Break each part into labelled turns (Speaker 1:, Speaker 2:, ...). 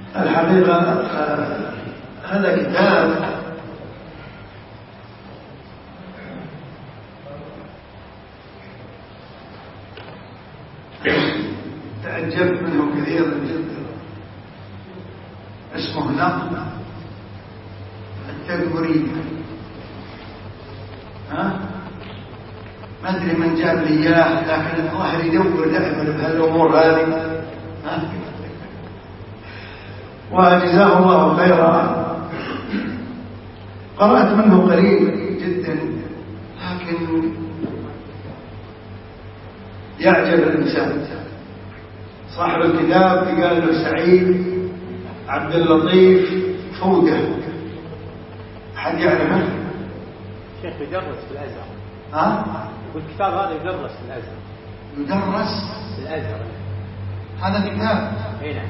Speaker 1: الحقيقة هذا كتاب تعجبت منه كثيرا جدا، اسمه نقد التدمرية. ما أدري من جاب لي إياه، لكن الظاهر يدور دائما بهالأمور هذه. وجزاه الله خيرا. قرأت منه قليل جدا، لكن يعجب الإنسان. صاحب الكتاب قال له سعيد عبد اللطيف فودة، أحد يعرفه؟
Speaker 2: شيخ يدرس في الأزهر. والكتاب هذا يدرس في الأزهر.
Speaker 1: يدرس
Speaker 2: في الأزهر
Speaker 1: هذا الكتاب؟
Speaker 2: اي نعم.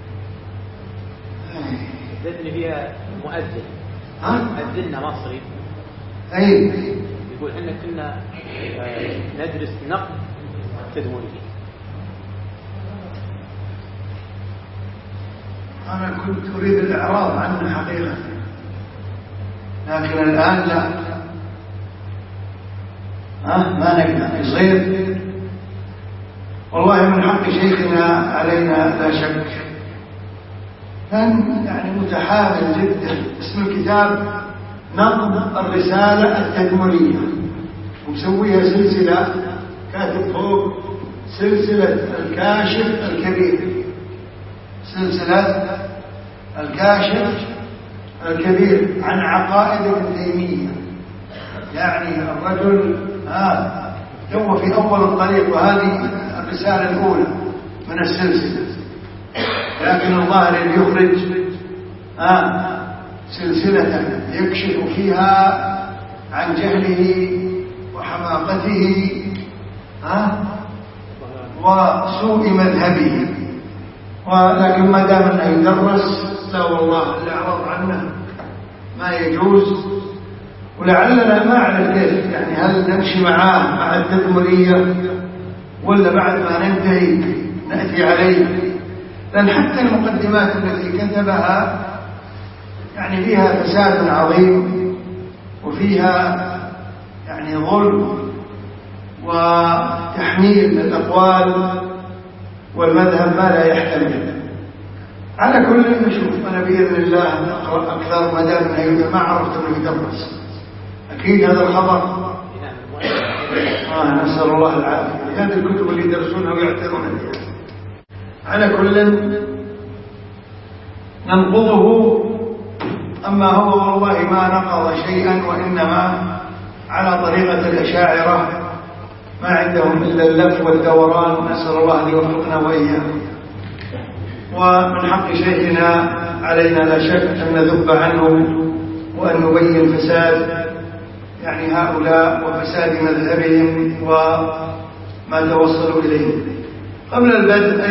Speaker 2: زدني فيها مؤذن. مؤذننا مصري.
Speaker 1: اي
Speaker 2: يقول احنا كنا ندرس نقد تدمري.
Speaker 1: أنا كنت أريد الإعراض عنه حقيقة، لكن الآن لا. ما نقدر يصير. والله من حق شيخنا علينا لا شك. كان يعني متحامل جدا. اسم الكتاب نقد الرسالة التدمرية، ومسويها سلسلة، كاتب فوق سلسلة الكاشف الكبير. سلسلة الكاشف الكبير عن عقائد ابن تيمية. يعني الرجل هو في أول الطريق، وهذه الرسالة الأولى من السلسلة. لكن الظاهر يخرج سلسلة يكشف فيها عن جهله وحماقته وسوء مذهبه. ولكن ما دام انه يدرس، لا والله الاعراض عنه ما يجوز. ولعلنا ما اعرف كيف، يعني هل نمشي معاه مع التدمرية ولا بعد ما ننتهي نأتي عليه؟ لأن حتى المقدمات التي كتبها يعني فيها فساد عظيم، وفيها يعني ظلم وتحميل للأقوال والمذهب ما لا يحتمل. على كل نشوف. أنا بإذن الله أقرأ أكثر ما دام أنه ما عرفت أنه يدرس. أكيد هذا الخبر نسأل الله العافية. هذه الكتب اللي يدرسونها ويعترون بها. على كل ننقضه. أما هو والله ما نقض شيئا، وإنما على طريقة الأشاعرة، ما عندهم إلا اللف والدوران. نسأل الله أن يوفقنا وإياهم. ومن حق شيخنا علينا لا شك أن نذب عنه وأن نبين فساد يعني هؤلاء وفساد مذهبهم وما توصلوا إليه. قبل البدء